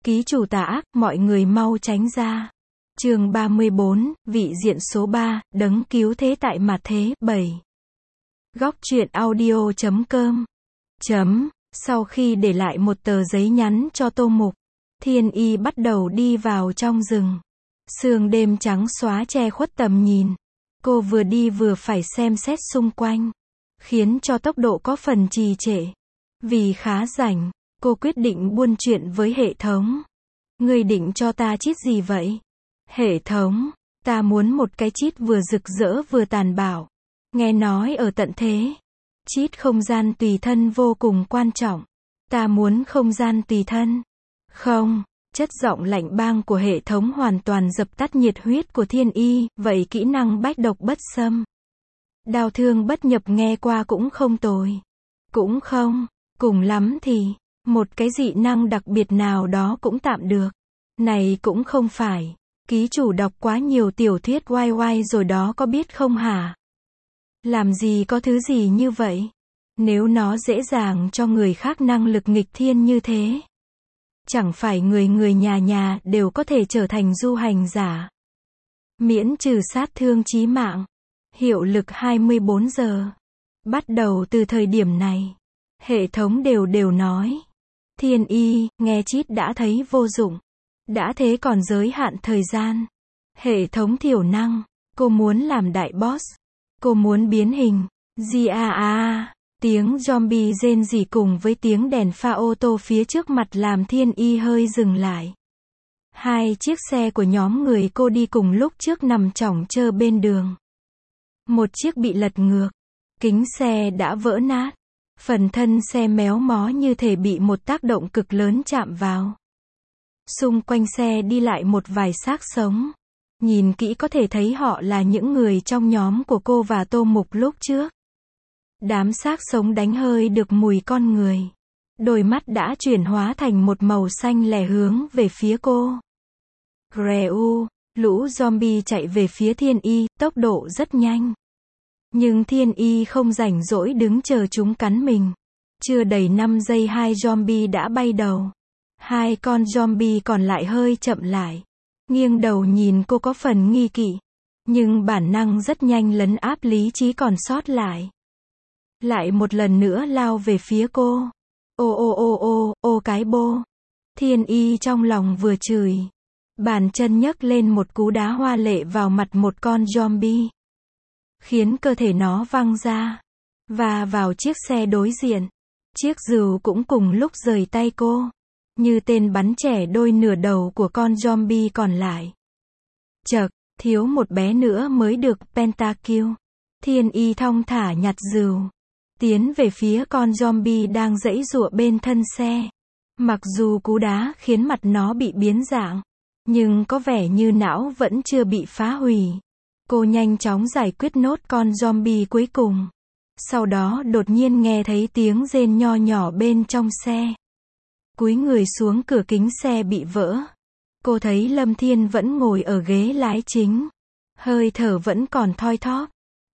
Ký chủ tà ác, mọi người mau tránh ra. Chương 34, vị diện số 3, đấng cứu thế tại mặt thế, 7. Góc truyện audio.com. Sau khi để lại một tờ giấy nhắn cho Tô Mục, Thiên Y bắt đầu đi vào trong rừng. Sương đêm trắng xóa che khuất tầm nhìn. Cô vừa đi vừa phải xem xét xung quanh, khiến cho tốc độ có phần trì trệ. Vì khá rảnh, cô quyết định buôn chuyện với hệ thống. Ngươi định cho ta cheat gì vậy? Hệ thống, ta muốn một cái cheat vừa rực rỡ vừa tàn bạo. Nghe nói ở tận thế, cheat không gian tùy thân vô cùng quan trọng. Ta muốn không gian tùy thân. Không, chất giọng lạnh băng của hệ thống hoàn toàn dập tắt nhiệt huyết của Thiên Y, vậy kỹ năng bách độc bất xâm. Đao thương bất nhập nghe qua cũng không tồi. Cũng không, cùng lắm thì, một cái dị năng đặc biệt nào đó cũng tạm được. Này cũng không phải, ký chủ đọc quá nhiều tiểu thuyết YY rồi đó có biết không hả? Làm gì có thứ gì như vậy? Nếu nó dễ dàng cho người khác năng lực nghịch thiên như thế, chẳng phải người nhà đều có thể trở thành du hành giả. Miễn trừ sát thương chí mạng. Hiệu lực 24 giờ. Bắt đầu từ thời điểm này. Hệ thống đều nói. Thiên Y, nghe cheat đã thấy vô dụng. Đã thế còn giới hạn thời gian. Hệ thống thiểu năng. Cô muốn làm đại boss. Cô muốn biến hình. Tiếng zombie rên rỉ cùng với tiếng đèn pha ô tô phía trước mặt làm Thiên Y hơi dừng lại. Hai chiếc xe của nhóm người cô đi cùng lúc trước nằm chỏng chơ bên đường. Một chiếc bị lật ngược. Kính xe đã vỡ nát. Phần thân xe méo mó như thể bị một tác động cực lớn chạm vào. Xung quanh xe đi lại một vài xác sống. Nhìn kỹ có thể thấy họ là những người trong nhóm của cô và Tô Mục lúc trước. Đám xác sống đánh hơi được mùi con người. Đôi mắt đã chuyển hóa thành một màu xanh lẻ hướng về phía cô. Greu, lũ zombie chạy về phía Thiên Y, tốc độ rất nhanh. Nhưng Thiên Y không rảnh rỗi đứng chờ chúng cắn mình. Chưa đầy 5 giây hai zombie đã bay đầu. Hai con zombie còn lại hơi chậm lại. Nghiêng đầu nhìn cô có phần nghi kỵ. Nhưng bản năng rất nhanh lấn áp lý trí còn sót lại. Lại một lần nữa lao về phía cô. Ô cái bô. Thiên Y trong lòng vừa chửi. Bàn chân nhấc lên một cú đá hoa lệ vào mặt một con zombie. Khiến cơ thể nó văng ra. Và vào chiếc xe đối diện. Chiếc rìu cũng cùng lúc rời tay cô. Như tên bắn trẻ đôi nửa đầu của con zombie còn lại. Chậc, thiếu một bé nữa mới được pentakill. Thiên Y thong thả nhặt rìu. Tiến về phía con zombie đang giãy giụa bên thân xe. Mặc dù cú đá khiến mặt nó bị biến dạng, nhưng có vẻ như não vẫn chưa bị phá hủy. Cô nhanh chóng giải quyết nốt con zombie cuối cùng. Sau đó đột nhiên nghe thấy tiếng rên nho nhỏ bên trong xe. Cúi người xuống cửa kính xe bị vỡ. Cô thấy Lâm Thiên vẫn ngồi ở ghế lái chính. Hơi thở vẫn còn thoi thóp.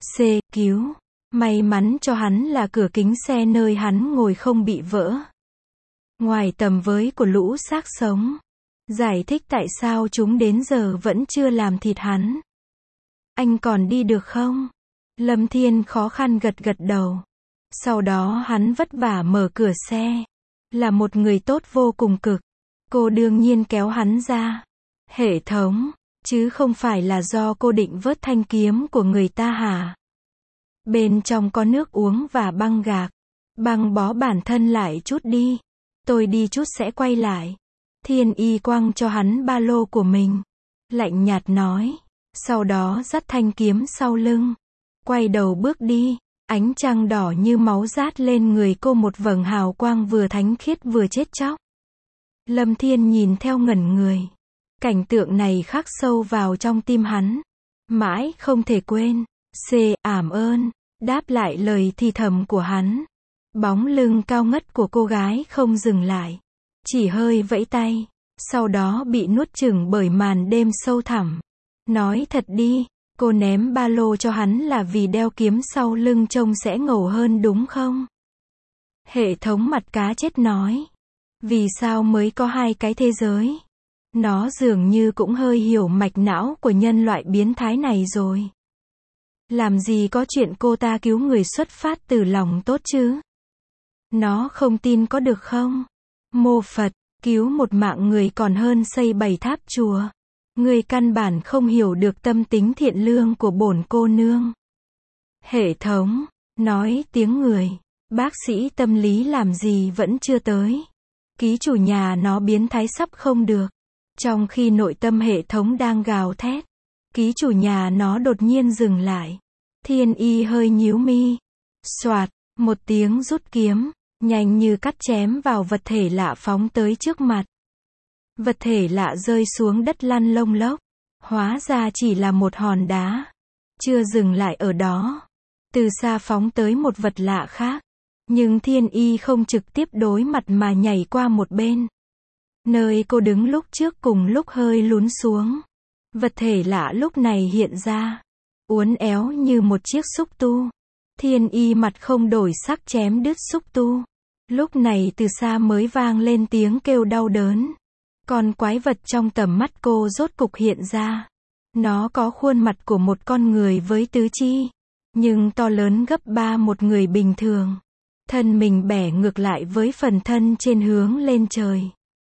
Cứu. May mắn cho hắn là cửa kính xe nơi hắn ngồi không bị vỡ. Ngoài tầm với của lũ xác sống. Giải thích tại sao chúng đến giờ vẫn chưa làm thịt hắn. Anh còn đi được không? Lâm Thiên khó khăn gật đầu. Sau đó hắn vất vả mở cửa xe. Là một người tốt vô cùng cực. Cô đương nhiên kéo hắn ra. Hệ thống, chứ không phải là do cô định vớt thanh kiếm của người ta hả? Bên trong có nước uống và băng gạc. Băng bó bản thân lại chút đi. Tôi đi chút sẽ quay lại. Thiên Y quăng cho hắn ba lô của mình. Lạnh nhạt nói. Sau đó dắt thanh kiếm sau lưng. Quay đầu bước đi. Ánh trăng đỏ như máu rát lên người cô một vầng hào quang vừa thánh khiết vừa chết chóc. Lâm Thiên nhìn theo ngẩn người. Cảnh tượng này khắc sâu vào trong tim hắn. Mãi không thể quên. Ảm ơn. Đáp lại lời thì thầm của hắn. Bóng lưng cao ngất của cô gái không dừng lại. Chỉ hơi vẫy tay. Sau đó bị nuốt chửng bởi màn đêm sâu thẳm. Nói thật đi, cô ném ba lô cho hắn là vì đeo kiếm sau lưng trông sẽ ngầu hơn đúng không? Hệ thống mặt cá chết nói. Vì sao mới có hai cái thế giới? Nó dường như cũng hơi hiểu mạch não của nhân loại biến thái này rồi. Làm gì có chuyện cô ta cứu người xuất phát từ lòng tốt chứ? Nó không tin có được không? Mô Phật, cứu một mạng người còn hơn xây 7 tháp chùa. Người căn bản không hiểu được tâm tính thiện lương của bổn cô nương. Hệ thống, nói tiếng người, bác sĩ tâm lý làm gì vẫn chưa tới. Ký chủ nhà nó biến thái sắp không được. Trong khi nội tâm hệ thống đang gào thét, ký chủ nhà nó đột nhiên dừng lại. Thiên Y hơi nhíu mi. Soạt, một tiếng rút kiếm, nhanh như cắt chém vào vật thể lạ phóng tới trước mặt. Vật thể lạ rơi xuống đất lăn lông lốc. Hóa ra chỉ là một hòn đá. Chưa dừng lại ở đó. Từ xa phóng tới một vật lạ khác. Nhưng Thiên Y không trực tiếp đối mặt mà nhảy qua một bên. Nơi cô đứng lúc trước cùng lúc hơi lún xuống. Vật thể lạ lúc này hiện ra. Uốn éo như một chiếc xúc tu. Thiên Y mặt không đổi sắc chém đứt xúc tu. Lúc này từ xa mới vang lên tiếng kêu đau đớn. Con quái vật trong tầm mắt cô rốt cục hiện ra. Nó có khuôn mặt của một con người với tứ chi. Nhưng to lớn gấp 3 một người bình thường. Thân mình bẻ ngược lại với phần thân trên hướng lên trời.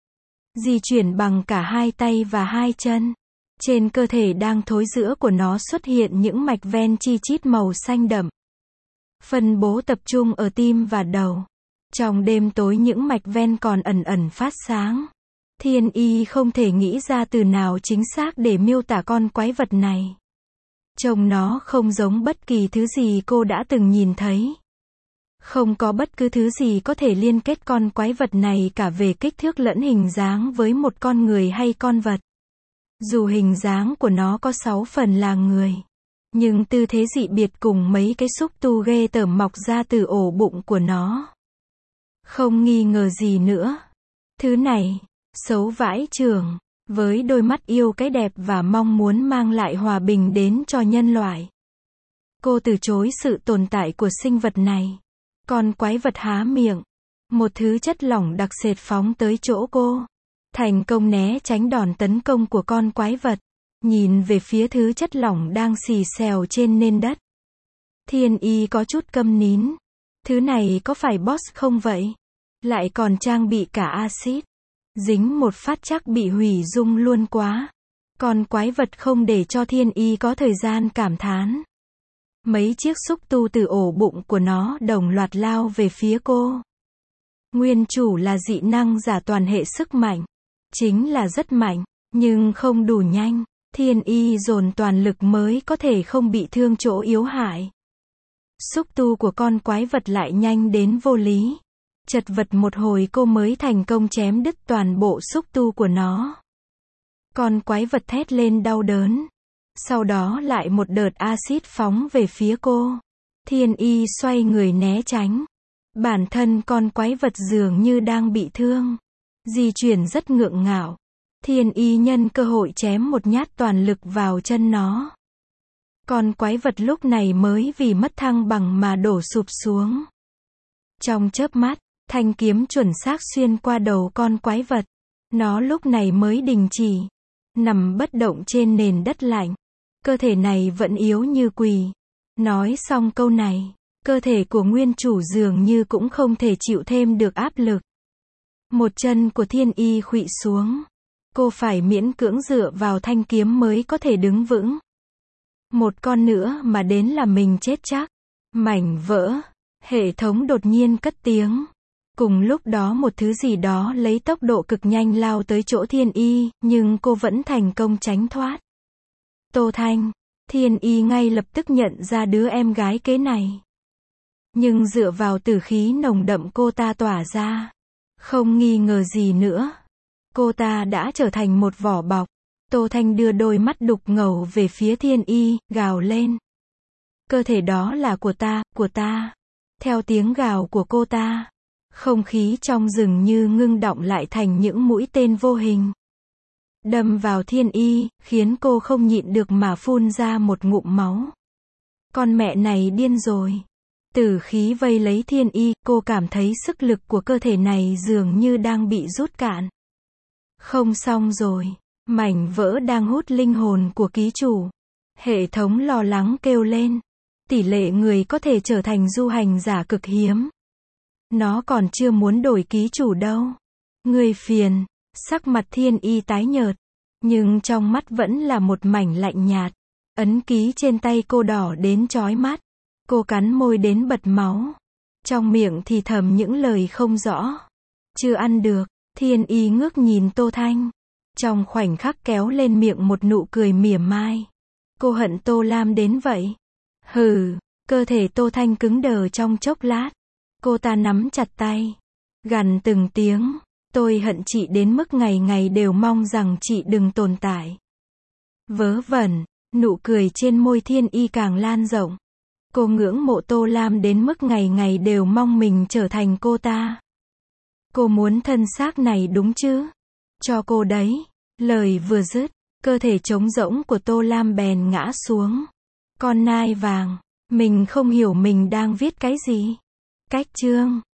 Di chuyển bằng cả hai tay và hai chân. Trên cơ thể đang thối rữa của nó xuất hiện những mạch ven chi chít màu xanh đậm. Phân bố tập trung ở tim và đầu. Trong đêm tối những mạch ven còn ẩn ẩn phát sáng. Thiên Y không thể nghĩ ra từ nào chính xác để miêu tả con quái vật này. Trông nó không giống bất kỳ thứ gì cô đã từng nhìn thấy. Không có bất cứ thứ gì có thể liên kết con quái vật này cả về kích thước lẫn hình dáng với một con người hay con vật. Dù hình dáng của nó có 6 phần là người. Nhưng tư thế dị biệt cùng mấy cái xúc tu ghê tởm mọc ra từ ổ bụng của nó. Không nghi ngờ gì nữa. Thứ này, xấu vãi chưởng, với đôi mắt yêu cái đẹp và mong muốn mang lại hòa bình đến cho nhân loại. Cô từ chối sự tồn tại của sinh vật này. Con quái vật há miệng. Một thứ chất lỏng đặc sệt phóng tới chỗ cô. Thành công né tránh đòn tấn công của con quái vật. Nhìn về phía thứ chất lỏng đang xì xèo trên nền đất. Thiên Y có chút câm nín. Thứ này có phải boss không vậy? Lại còn trang bị cả axit. Dính một phát chắc bị hủy dung luôn quá. Con quái vật không để cho Thiên Y có thời gian cảm thán. Mấy chiếc xúc tu từ ổ bụng của nó đồng loạt lao về phía cô. Nguyên chủ là dị năng giả toàn hệ sức mạnh. Chính là rất mạnh, nhưng không đủ nhanh. Thiên Y dồn toàn lực mới có thể không bị thương chỗ yếu hại. Xúc tu của con quái vật lại nhanh đến vô lý. Chật vật một hồi cô mới thành công chém đứt toàn bộ xúc tu của nó. Con quái vật thét lên đau đớn. Sau đó lại một đợt axit phóng về phía cô. Thiên Y xoay người né tránh. Bản thân con quái vật dường như đang bị thương. Di chuyển rất ngượng ngạo. Thiên Y nhân cơ hội chém một nhát toàn lực vào chân nó. Con quái vật lúc này mới vì mất thăng bằng mà đổ sụp xuống. Trong chớp mắt, thanh kiếm chuẩn xác xuyên qua đầu con quái vật. Nó lúc này mới đình chỉ. Nằm bất động trên nền đất lạnh. Cơ thể này vẫn yếu như quỳ. Nói xong câu này, cơ thể của nguyên chủ dường như cũng không thể chịu thêm được áp lực. Một chân của Thiên Y khuỵu xuống. Cô phải miễn cưỡng dựa vào thanh kiếm mới có thể đứng vững. Một con nữa mà đến là mình chết chắc. Mảnh vỡ. Hệ thống đột nhiên cất tiếng. Cùng lúc đó một thứ gì đó lấy tốc độ cực nhanh lao tới chỗ Thiên Y, nhưng cô vẫn thành công tránh thoát. Tô Thanh. Thiên Y ngay lập tức nhận ra đứa em gái kế này. Nhưng dựa vào tử khí nồng đậm cô ta tỏa ra, không nghi ngờ gì nữa. Cô ta đã trở thành một vỏ bọc. Tô Thanh đưa đôi mắt đục ngầu về phía Thiên Y, gào lên. Cơ thể đó là của ta, của ta. Theo tiếng gào của cô ta, không khí trong rừng như ngưng đọng lại thành những mũi tên vô hình. Đâm vào Thiên Y, khiến cô không nhịn được mà phun ra một ngụm máu. Con mẹ này điên rồi. Tử khí vây lấy Thiên Y, cô cảm thấy sức lực của cơ thể này dường như đang bị rút cạn. Không xong rồi. Mảnh vỡ đang hút linh hồn của ký chủ. Hệ thống lo lắng kêu lên. Tỷ lệ người có thể trở thành du hành giả cực hiếm. Nó còn chưa muốn đổi ký chủ đâu. Người phiền. Sắc mặt Thiên Y tái nhợt. Nhưng trong mắt vẫn là một mảnh lạnh nhạt. Ấn ký trên tay cô đỏ đến chói mắt. Cô cắn môi đến bật máu. Trong miệng thì thầm những lời không rõ. Chưa ăn được. Thiên Y ngước nhìn Tô Thanh. Trong khoảnh khắc kéo lên miệng một nụ cười mỉa mai. Cô hận Tô Lam đến vậy. Hừ. Cơ thể Tô Thanh cứng đờ trong chốc lát. Cô ta nắm chặt tay. Gằn từng tiếng. Tôi hận chị đến mức ngày ngày đều mong rằng chị đừng tồn tại. Vớ vẩn. Nụ cười trên môi Thiên Y càng lan rộng. Cô ngưỡng mộ Tô Lam đến mức ngày ngày đều mong mình trở thành cô ta. Cô muốn thân xác này đúng chứ? Cho cô đấy. Lời vừa dứt, cơ thể trống rỗng của Tô Lam bèn ngã xuống. Con nai vàng. Mình không hiểu mình đang viết cái gì. Cách chương.